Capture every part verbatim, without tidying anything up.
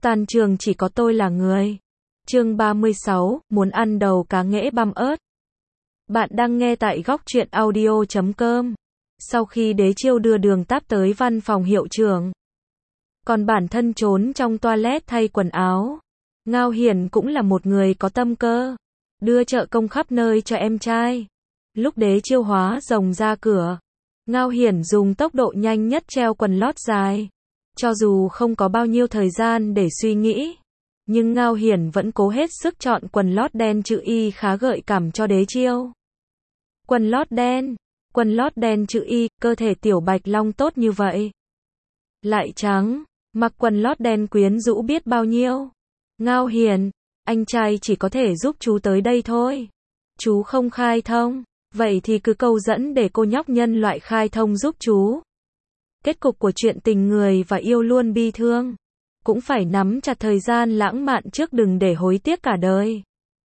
Toàn trường chỉ có tôi là người. Chương ba mươi sáu, muốn ăn đầu cá nghễ băm ớt. Bạn đang nghe tại góc truyện audio chấm com. Sau khi Đế Chiêu đưa Đường Táp tới văn phòng hiệu trưởng, còn bản thân trốn trong toilet thay quần áo, Ngao Hiển cũng là một người có tâm cơ, đưa trợ công khắp nơi cho em trai. Lúc Đế Chiêu hóa rồng ra cửa, Ngao Hiển dùng tốc độ nhanh nhất treo quần lót dài. Cho dù không có bao nhiêu thời gian để suy nghĩ, nhưng Ngao Hiển vẫn cố hết sức chọn quần lót đen chữ Y khá gợi cảm cho Đế Chiêu. Quần lót đen, quần lót đen chữ Y, cơ thể Tiểu Bạch Long tốt như vậy. Lại trắng, mặc quần lót đen quyến rũ biết bao nhiêu. Ngao Hiển, anh trai chỉ có thể giúp chú tới đây thôi. Chú không khai thông, vậy thì cứ câu dẫn để cô nhóc nhân loại khai thông giúp chú. Kết cục của chuyện tình người và yêu luôn bi thương. Cũng phải nắm chặt thời gian lãng mạn trước đừng để hối tiếc cả đời.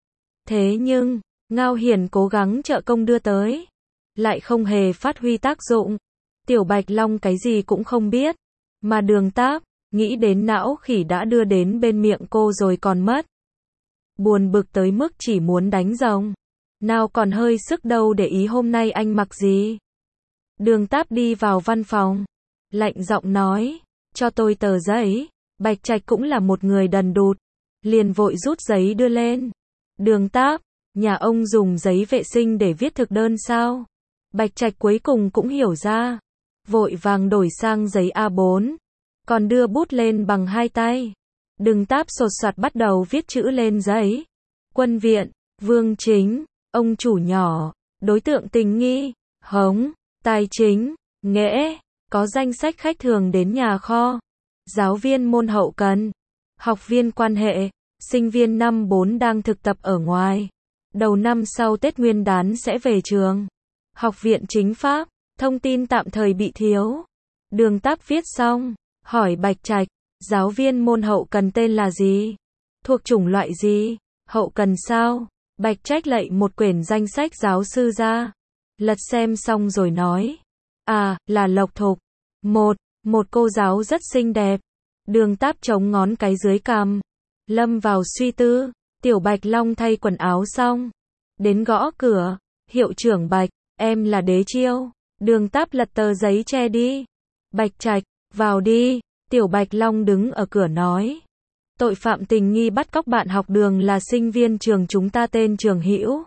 Thế nhưng, Ngao Hiển cố gắng trợ công đưa tới, lại không hề phát huy tác dụng. Tiểu Bạch Long cái gì cũng không biết, mà Đường Táp, nghĩ đến não khỉ đã đưa đến bên miệng cô rồi còn mất. Buồn bực tới mức chỉ muốn đánh rồng. Nào còn hơi sức đâu để ý hôm nay anh mặc gì. Đường Táp đi vào văn phòng, lạnh giọng nói, cho tôi tờ giấy. Bạch Trạch cũng là một người đần đụt, liền vội rút giấy đưa lên. Đường Táp, nhà ông dùng giấy vệ sinh để viết thực đơn sao? Bạch Trạch cuối cùng cũng hiểu ra, vội vàng đổi sang giấy A bốn, còn đưa bút lên bằng hai tay. Đường Táp sột soạt bắt đầu viết chữ lên giấy. Quân viện, Vương Chính, ông chủ nhỏ, đối tượng tình nghi, hống, tài chính, nghễ, có danh sách khách thường đến nhà kho. Giáo viên môn hậu cần, học viên quan hệ, sinh viên năm bốn đang thực tập ở ngoài. Đầu năm sau Tết Nguyên đán sẽ về trường. Học viện chính pháp, thông tin tạm thời bị thiếu. Đường Táp viết xong, hỏi Bạch Trạch, giáo viên môn hậu cần tên là gì? Thuộc chủng loại gì? Hậu cần sao? Bạch Trạch lạy một quyển danh sách giáo sư ra. Lật xem xong rồi nói, à, là Lộc Thục. Một, một cô giáo rất xinh đẹp. Đường Táp chống ngón cái dưới cằm, lâm vào suy tư. Tiểu Bạch Long thay quần áo xong, đến gõ cửa. Hiệu trưởng Bạch, em là Đế Chiêu. Đường Táp lật tờ giấy che đi. Bạch Trạch, vào đi. Tiểu Bạch Long đứng ở cửa nói, tội phạm tình nghi bắt cóc bạn học Đường là sinh viên trường chúng ta tên Trường Hữu.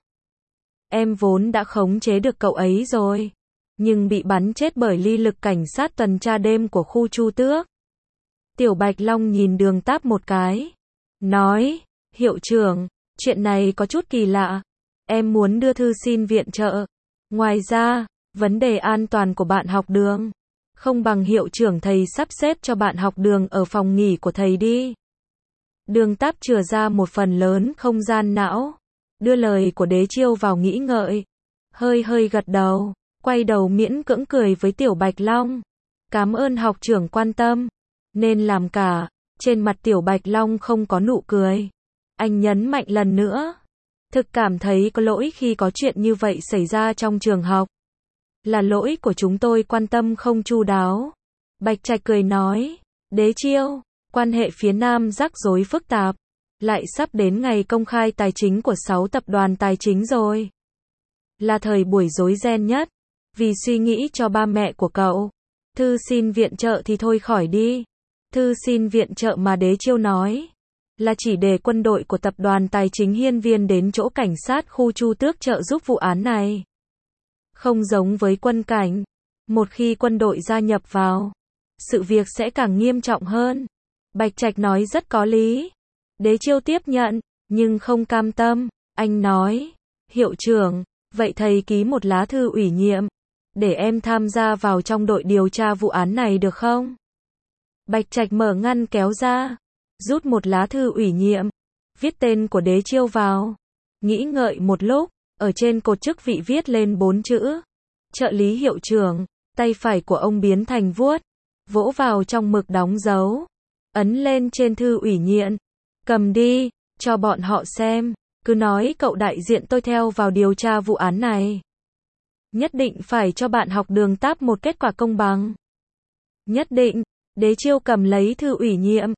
Em vốn đã khống chế được cậu ấy rồi, nhưng bị bắn chết bởi ly lực cảnh sát tuần tra đêm của khu Chu Tước. Tiểu Bạch Long nhìn Đường Táp một cái, nói, hiệu trưởng, chuyện này có chút kỳ lạ. Em muốn đưa thư xin viện trợ. Ngoài ra, vấn đề an toàn của bạn học Đường, không bằng hiệu trưởng thầy sắp xếp cho bạn học Đường ở phòng nghỉ của thầy đi. Đường Táp chừa ra một phần lớn không gian não, đưa lời của Đế Chiêu vào nghĩ ngợi, hơi hơi gật đầu, quay đầu miễn cưỡng cười với Tiểu Bạch Long. Cảm ơn học trưởng quan tâm. Nên làm cả. Trên mặt Tiểu Bạch Long không có nụ cười. Anh nhấn mạnh lần nữa, thực cảm thấy có lỗi khi có chuyện như vậy xảy ra trong trường học. Là lỗi của chúng tôi quan tâm không chu đáo. Bạch Trạch cười nói, Đế Chiêu, quan hệ phía Nam rắc rối phức tạp, lại sắp đến ngày công khai tài chính của sáu tập đoàn tài chính rồi. Là thời buổi rối ren nhất. Vì suy nghĩ cho ba mẹ của cậu, thư xin viện trợ thì thôi khỏi đi. Thư xin viện trợ mà Đế Chiêu nói, là chỉ để quân đội của tập đoàn tài chính Hiên Viên đến chỗ cảnh sát khu Chu Tước trợ giúp vụ án này. Không giống với quân cảnh, một khi quân đội gia nhập vào, sự việc sẽ càng nghiêm trọng hơn. Bạch Trạch nói rất có lý. Đế Chiêu tiếp nhận, nhưng không cam tâm. Anh nói, hiệu trưởng, vậy thầy ký một lá thư ủy nhiệm, để em tham gia vào trong đội điều tra vụ án này được không? Bạch Trạch mở ngăn kéo ra, rút một lá thư ủy nhiệm, viết tên của Đế Chiêu vào. Nghĩ ngợi một lúc, ở trên cột chức vị viết lên bốn chữ, trợ lý hiệu trưởng. Tay phải của ông biến thành vuốt, vỗ vào trong mực đóng dấu, ấn lên trên thư ủy nhiệm. Cầm đi, cho bọn họ xem, cứ nói cậu đại diện tôi theo vào điều tra vụ án này. Nhất định phải cho bạn học Đường Táp một kết quả công bằng. Nhất định. Đế Chiêu cầm lấy thư ủy nhiệm,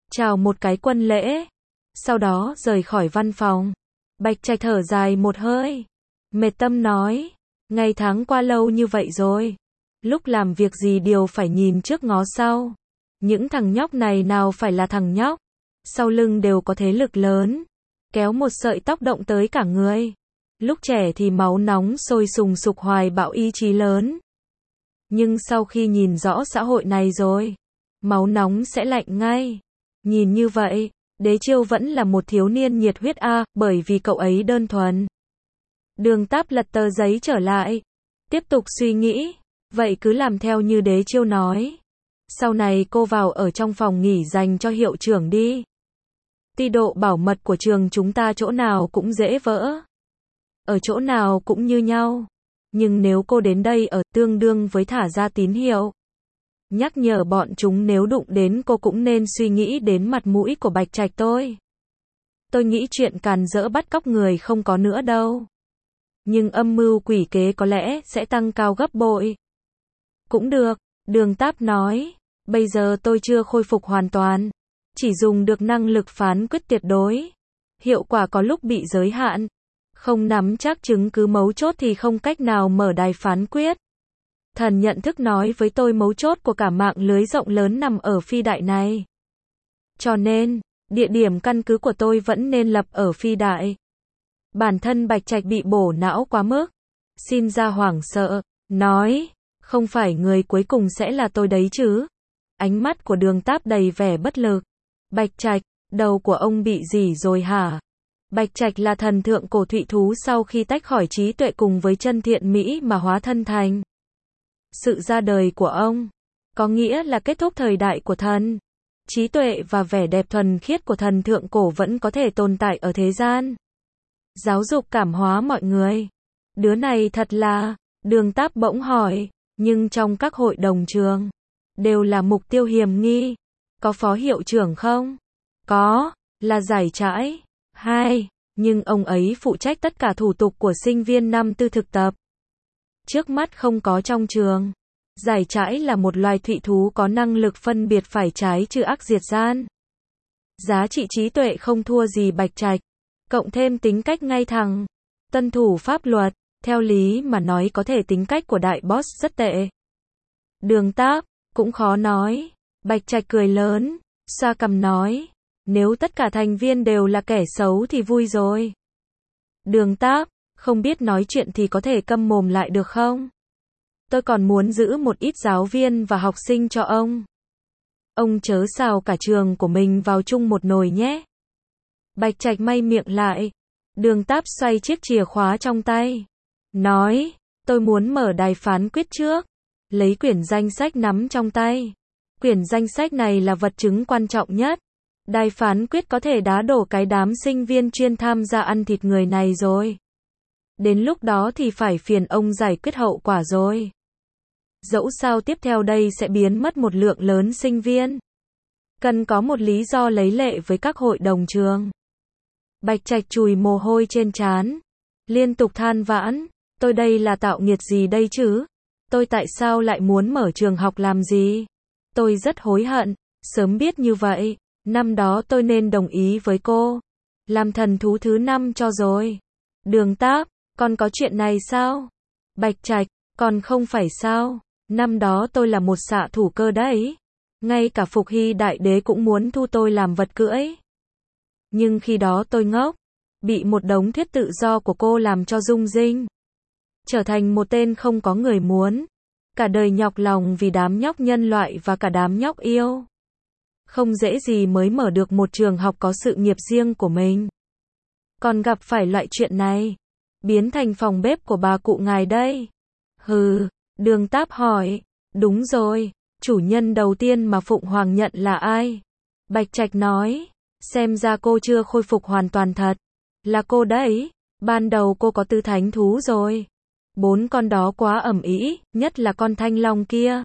chào một cái quân lễ, sau đó rời khỏi văn phòng. Bạch Trạch thở dài một hơi, mệt tâm nói, ngày tháng qua lâu như vậy rồi, lúc làm việc gì đều phải nhìn trước ngó sau. Những thằng nhóc này nào phải là thằng nhóc, sau lưng đều có thế lực lớn, kéo một sợi tóc động tới cả người. Lúc trẻ thì máu nóng sôi sùng sục hoài bão ý chí lớn. Nhưng sau khi nhìn rõ xã hội này rồi, máu nóng sẽ lạnh ngay. Nhìn như vậy, Đế Chiêu vẫn là một thiếu niên nhiệt huyết a, bởi vì cậu ấy đơn thuần. Đường Táp lật tờ giấy trở lại, tiếp tục suy nghĩ, vậy cứ làm theo như Đế Chiêu nói. Sau này cô vào ở trong phòng nghỉ dành cho hiệu trưởng đi. Ti độ bảo mật của trường chúng ta chỗ nào cũng dễ vỡ. Ở chỗ nào cũng như nhau. Nhưng nếu cô đến đây ở tương đương với thả ra tín hiệu. Nhắc nhở bọn chúng nếu đụng đến cô cũng nên suy nghĩ đến mặt mũi của Bạch Trạch tôi. Tôi nghĩ chuyện càn rỡ bắt cóc người không có nữa đâu. Nhưng âm mưu quỷ kế có lẽ sẽ tăng cao gấp bội. Cũng được, Đường Táp nói. Bây giờ tôi chưa khôi phục hoàn toàn. Chỉ dùng được năng lực phán quyết tuyệt đối. Hiệu quả có lúc bị giới hạn. Không nắm chắc chứng cứ mấu chốt thì không cách nào mở đài phán quyết. Thần nhận thức nói với tôi mấu chốt của cả mạng lưới rộng lớn nằm ở phi đại này. Cho nên, địa điểm căn cứ của tôi vẫn nên lập ở phi đại. Bản thân Bạch Trạch bị bổ não quá mức. Xin ra hoảng sợ, nói, không phải người cuối cùng sẽ là tôi đấy chứ. Ánh mắt của Đường Táp đầy vẻ bất lực. Bạch Trạch, đầu của ông bị gì rồi hả? Bạch Trạch là thần thượng cổ thụy thú sau khi tách khỏi trí tuệ cùng với chân thiện mỹ mà hóa thân thành. Sự ra đời của ông, có nghĩa là kết thúc thời đại của thần. Trí tuệ và vẻ đẹp thuần khiết của thần thượng cổ vẫn có thể tồn tại ở thế gian. Giáo dục cảm hóa mọi người. Đứa này thật là, Đường Táp bỗng hỏi, nhưng trong các hội đồng trường, đều là mục tiêu hiểm nghi. Có phó hiệu trưởng không? Có, là Giải Trãi. Hai, nhưng ông ấy phụ trách tất cả thủ tục của sinh viên năm tư thực tập. Trước mắt không có trong trường. Giải Trãi là một loài thụy thú có năng lực phân biệt phải trái trừ ác diệt gian. Giá trị trí tuệ không thua gì Bạch Trạch. Cộng thêm tính cách ngay thẳng, tuân thủ pháp luật, theo lý mà nói có thể tính cách của đại boss rất tệ. Đường Táp, cũng khó nói. Bạch Trạch cười lớn, xoa cằm nói, nếu tất cả thành viên đều là kẻ xấu thì vui rồi. Đường Táp, không biết nói chuyện thì có thể câm mồm lại được không? Tôi còn muốn giữ một ít giáo viên và học sinh cho ông. Ông chớ xào cả trường của mình vào chung một nồi nhé. Bạch Trạch may miệng lại. Đường Táp xoay chiếc chìa khóa trong tay. Nói, tôi muốn mở đài phán quyết trước. Lấy quyển danh sách nắm trong tay. Quyển danh sách này là vật chứng quan trọng nhất. Đài phán quyết có thể đá đổ cái đám sinh viên chuyên tham gia ăn thịt người này rồi. Đến lúc đó thì phải phiền ông giải quyết hậu quả rồi. Dẫu sao tiếp theo đây sẽ biến mất một lượng lớn sinh viên. Cần có một lý do lấy lệ với các hội đồng trường. Bạch Trạch chùi mồ hôi trên trán, liên tục than vãn, tôi đây là tạo nghiệt gì đây chứ? Tôi tại sao lại muốn mở trường học làm gì? Tôi rất hối hận, sớm biết như vậy, năm đó tôi nên đồng ý với cô. Làm thần thú thứ năm cho rồi. Đường Táp, còn có chuyện này sao? Bạch Trạch, còn không phải sao? Năm đó tôi là một xạ thủ cơ đấy. Ngay cả Phục Hy Đại Đế cũng muốn thu tôi làm vật cưỡi. Nhưng khi đó tôi ngốc, bị một đống thuyết tự do của cô làm cho rung rinh. Trở thành một tên không có người muốn. Cả đời nhọc lòng vì đám nhóc nhân loại và cả đám nhóc yêu. Không dễ gì mới mở được một trường học có sự nghiệp riêng của mình. Còn gặp phải loại chuyện này, biến thành phòng bếp của bà cụ ngài đây. Hừ, Đường Táp hỏi, đúng rồi, chủ nhân đầu tiên mà Phụng Hoàng nhận là ai? Bạch Trạch nói, xem ra cô chưa khôi phục hoàn toàn thật. Là cô đấy, ban đầu cô có tư thánh thú rồi. Bốn con đó quá ầm ĩ, nhất là con thanh long kia.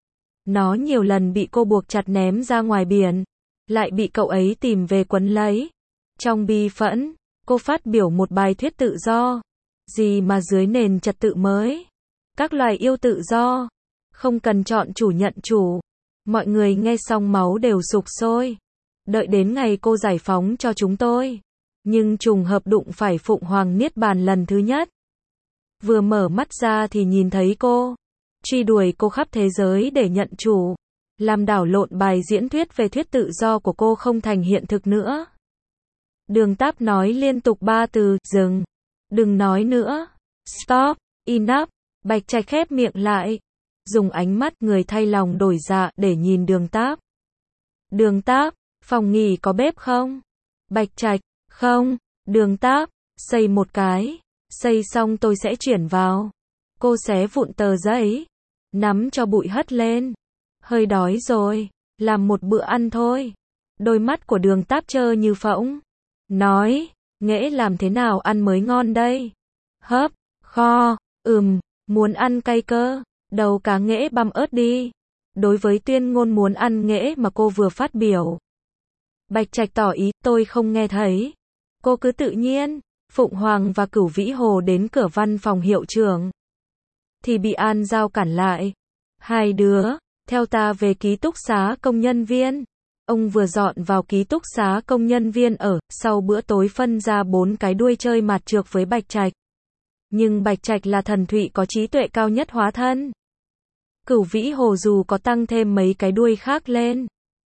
Nó nhiều lần bị cô buộc chặt ném ra ngoài biển, lại bị cậu ấy tìm về quấn lấy. Trong bi phẫn, cô phát biểu một bài thuyết tự do. Gì mà dưới nền trật tự mới. Các loài yêu tự do, không cần chọn chủ nhận chủ. Mọi người nghe xong máu đều sục sôi. đợi đến ngày cô giải phóng cho chúng tôi. Nhưng trùng hợp đụng phải Phụng Hoàng Niết Bàn lần thứ nhất. Vừa mở mắt ra thì nhìn thấy cô. Truy đuổi cô khắp thế giới để nhận chủ. Làm đảo lộn bài diễn thuyết về thuyết tự do của cô không thành hiện thực nữa. Đường Táp nói liên tục ba từ, dừng. Đừng nói nữa. Stop, enough. Bạch Trạch khép miệng lại. Dùng ánh mắt người thay lòng đổi dạ để nhìn Đường Táp. Đường Táp, phòng nghỉ có bếp không? Bạch Trạch, không. Đường Táp, xây một cái. Xây xong tôi sẽ chuyển vào. Cô xé vụn tờ giấy. Nắm cho bụi hất lên. Hơi đói rồi. Làm một bữa ăn thôi. Đôi mắt của Đường Táp trơ như phỗng. Nói, Nghễ làm thế nào ăn mới ngon đây? Hấp, kho, ừm, muốn ăn cay cơ. Đầu cá nghễ băm ớt đi. Đối với tuyên ngôn muốn ăn nghễ mà cô vừa phát biểu, Bạch Trạch tỏ ý, tôi không nghe thấy. Cô cứ tự nhiên. Phụng Hoàng và Cửu Vĩ Hồ đến cửa văn phòng hiệu trưởng. Thì bị An Giao cản lại. Hai đứa, theo ta về ký túc xá công nhân viên. Ông vừa dọn vào ký túc xá công nhân viên ở, sau bữa tối phân ra bốn cái đuôi chơi mạt trược với Bạch Trạch. Nhưng Bạch Trạch là thần thụy có trí tuệ cao nhất hóa thân. Cửu Vĩ Hồ dù có tăng thêm mấy cái đuôi khác lên.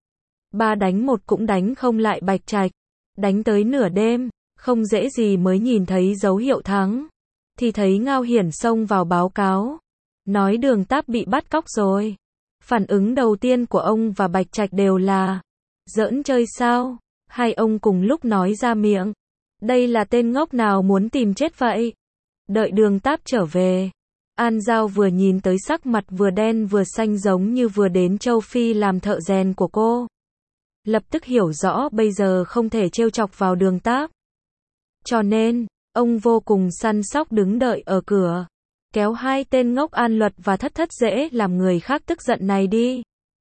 Ba đánh một cũng đánh không lại Bạch Trạch. Đánh tới nửa đêm, không dễ gì mới nhìn thấy dấu hiệu thắng. Thì thấy Ngao Hiển xông vào báo cáo. Nói Đường Táp bị bắt cóc rồi. Phản ứng đầu tiên của ông và Bạch Trạch đều là giỡn chơi sao? Hai ông cùng lúc nói ra miệng. Đây là tên ngốc nào muốn tìm chết vậy? Đợi Đường Táp trở về. An Giao vừa nhìn tới sắc mặt vừa đen vừa xanh giống như vừa đến châu Phi làm thợ rèn của cô. Lập tức hiểu rõ bây giờ không thể trêu chọc vào Đường Táp. Cho nên, ông vô cùng săn sóc đứng đợi ở cửa. Kéo hai tên ngốc An Luật và Thất Thất dễ làm người khác tức giận này đi.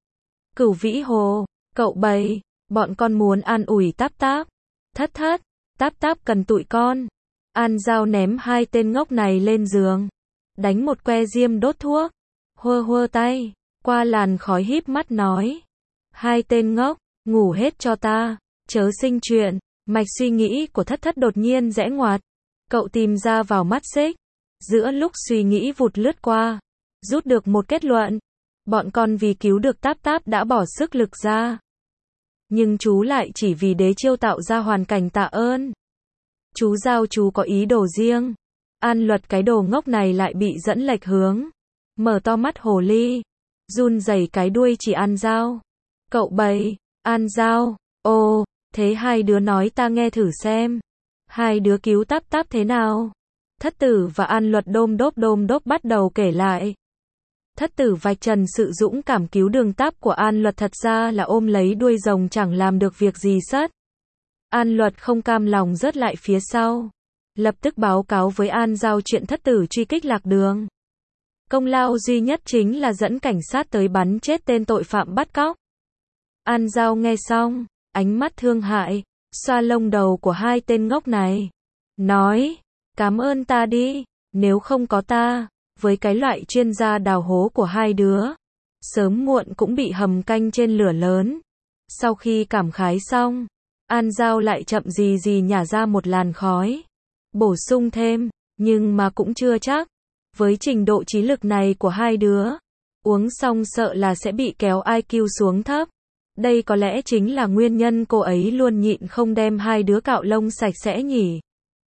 Cửu Vĩ Hồ, cậu Bảy, bọn con muốn an ủi Táp Táp. Thất Thất, Táp Táp cần tụi con. An Giao ném hai tên ngốc này lên giường. Đánh một que diêm đốt thuốc. Hơ hơ tay, qua làn khói híp mắt nói. Hai tên ngốc, ngủ hết cho ta, chớ sinh chuyện. Mạch suy nghĩ của Thất Thất đột nhiên rẽ ngoặt. Cậu tìm ra vào mắt xích. Giữa lúc suy nghĩ vụt lướt qua, rút được một kết luận. Bọn con vì cứu được Táp Táp đã bỏ sức lực ra. Nhưng chú lại chỉ vì đế chiêu tạo ra hoàn cảnh tạ ơn. Chú giao chú có ý đồ riêng. An Luật cái đồ ngốc này lại bị dẫn lệch hướng. Mở to mắt hồ ly. Run rẩy cái đuôi chỉ An Giao. Cậu Bảy, An Giao, ồ, thế hai đứa nói ta nghe thử xem. Hai đứa cứu Táp Táp thế nào? Thất Tử và An Luật đôm đốp đôm đốp bắt đầu kể lại. Thất Tử vạch trần sự dũng cảm cứu Đường Táp của An Luật thật ra là ôm lấy đuôi rồng chẳng làm được việc gì sất. An Luật không cam lòng rớt lại phía sau. Lập tức báo cáo với An Giao chuyện Thất Tử truy kích lạc đường. Công lao duy nhất chính là dẫn cảnh sát tới bắn chết tên tội phạm bắt cóc. An Giao nghe xong, ánh mắt thương hại, xoa lông đầu của hai tên ngốc này. Nói, cảm ơn ta đi, nếu không có ta, với cái loại chuyên gia đào hố của hai đứa, sớm muộn cũng bị hầm canh trên lửa lớn. Sau khi cảm khái xong, An Giao lại chậm gì gì nhả ra một làn khói. Bổ sung thêm, nhưng mà cũng chưa chắc. Với trình độ trí lực này của hai đứa, uống xong sợ là sẽ bị kéo i kiu xuống thấp. Đây có lẽ chính là nguyên nhân cô ấy luôn nhịn không đem hai đứa cạo lông sạch sẽ nhỉ.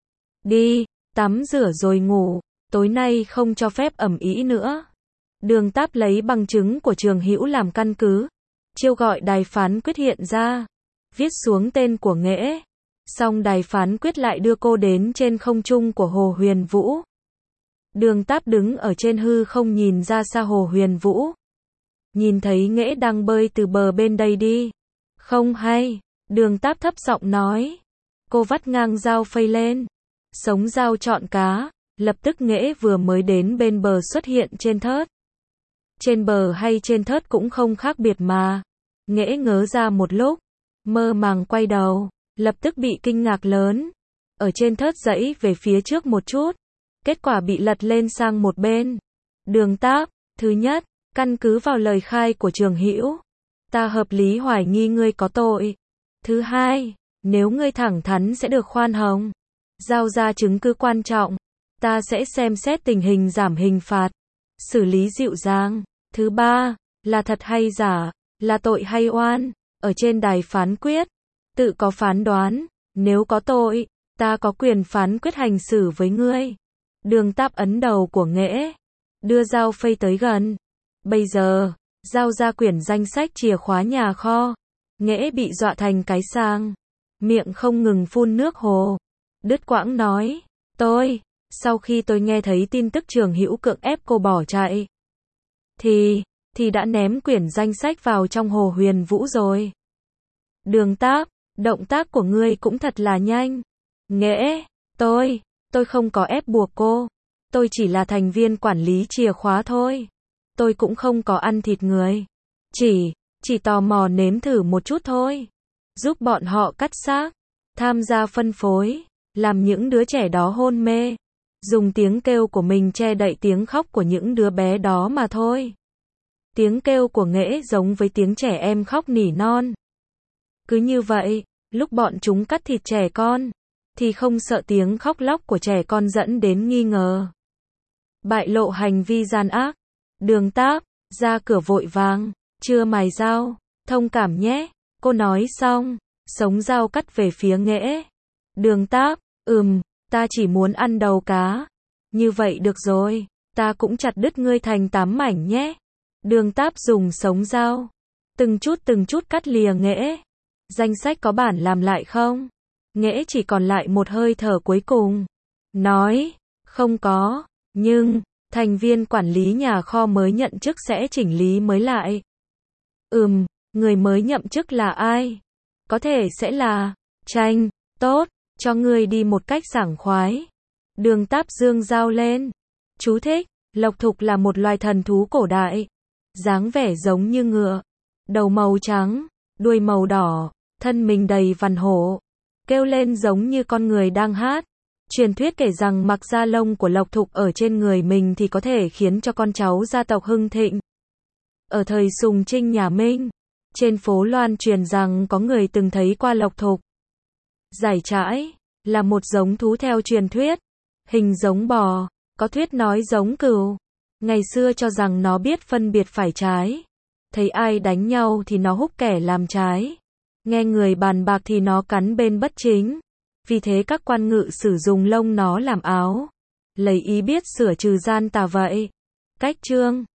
Đi, tắm rửa rồi ngủ, tối nay không cho phép ầm ĩ nữa. Đường Táp lấy bằng chứng của Trường Hữu làm căn cứ. Chiêu gọi đài phán quyết hiện ra. Viết xuống tên của Nghễ. Xong đài phán quyết lại đưa cô đến trên không trung của Hồ Huyền Vũ. Đường Táp đứng ở trên hư không nhìn ra xa Hồ Huyền Vũ. Nhìn thấy Nghễ đang bơi từ bờ bên đây đi. Không hay, Đường Táp thấp giọng nói. Cô vắt ngang dao phây lên. Sống dao chọn cá. Lập tức Nghễ vừa mới đến bên bờ xuất hiện trên thớt. Trên bờ hay trên thớt cũng không khác biệt mà. Nghễ ngớ ra một lúc. Mơ màng quay đầu. Lập tức bị kinh ngạc lớn. Ở trên thớt dãy về phía trước một chút. Kết quả bị lật lên sang một bên. Đường Táp, thứ nhất, căn cứ vào lời khai của Trường Hữu, ta hợp lý hoài nghi ngươi có tội. Thứ hai, nếu ngươi thẳng thắn sẽ được khoan hồng. Giao ra chứng cứ quan trọng. Ta sẽ xem xét tình hình giảm hình phạt. Xử lý dịu dàng. Thứ ba, là thật hay giả, là tội hay oan. Ở trên đài phán quyết, tự có phán đoán. Nếu có tội, ta có quyền phán quyết hành xử với ngươi. Đường Táp ấn đầu của Nghễ. Đưa dao phây tới gần. Bây giờ, giao ra quyển danh sách chìa khóa nhà kho. Nghễ bị dọa thành cái sang. Miệng không ngừng phun nước hồ. Đứt quãng nói. Tôi, sau khi tôi nghe thấy tin tức Trường Hữu cưỡng ép cô bỏ chạy. Thì, thì đã ném quyển danh sách vào trong hồ Huyền Vũ rồi. Đường Táp, động tác của ngươi cũng thật là nhanh. Nghễ, tôi, tôi không có ép buộc cô. Tôi chỉ là thành viên quản lý chìa khóa thôi. Tôi cũng không có ăn thịt người. Chỉ, chỉ tò mò nếm thử một chút thôi. Giúp bọn họ cắt xác, tham gia phân phối, làm những đứa trẻ đó hôn mê. Dùng tiếng kêu của mình che đậy tiếng khóc của những đứa bé đó mà thôi. Tiếng kêu của Nghễ giống với tiếng trẻ em khóc nỉ non. Cứ như vậy, lúc bọn chúng cắt thịt trẻ con, thì không sợ tiếng khóc lóc của trẻ con dẫn đến nghi ngờ. Bại lộ hành vi gian ác. Đường Táp, ra cửa vội vàng, chưa mài dao, thông cảm nhé. Cô nói xong, sống dao cắt về phía Nghễ. Đường Táp, ừm, ta chỉ muốn ăn đầu cá. Như vậy được rồi, ta cũng chặt đứt ngươi thành tám mảnh nhé. Đường Táp dùng sống dao, từng chút từng chút cắt lìa Nghễ. Danh sách có bản làm lại không? Nghễ chỉ còn lại một hơi thở cuối cùng. Nói, không có, nhưng, thành viên quản lý nhà kho mới nhận chức sẽ chỉnh lý mới lại. Ừm, người mới nhậm chức là ai? Có thể sẽ là, Tranh, tốt, cho ngươi đi một cách sảng khoái. Đường Táp dương dao lên. Chú thích, Lộc Thục là một loài thần thú cổ đại. Dáng vẻ giống như ngựa. Đầu màu trắng, đuôi màu đỏ, thân mình đầy vằn hổ. Kêu lên giống như con người đang hát. Truyền thuyết kể rằng mặc da lông của Lộc Thục ở trên người mình thì có thể khiến cho con cháu gia tộc hưng thịnh. Ở thời Sùng Trinh nhà Minh, trên phố loan truyền rằng có người từng thấy qua Lộc Thục. Giải trãi, là một giống thú theo truyền thuyết. Hình giống bò, có thuyết nói giống cừu. Ngày xưa cho rằng nó biết phân biệt phải trái. Thấy ai đánh nhau thì nó húc kẻ làm trái. Nghe người bàn bạc thì nó cắn bên bất chính. Vì thế các quan ngự sử dụng lông nó làm áo. Lấy ý biết sửa trừ gian tà vậy. Cách chương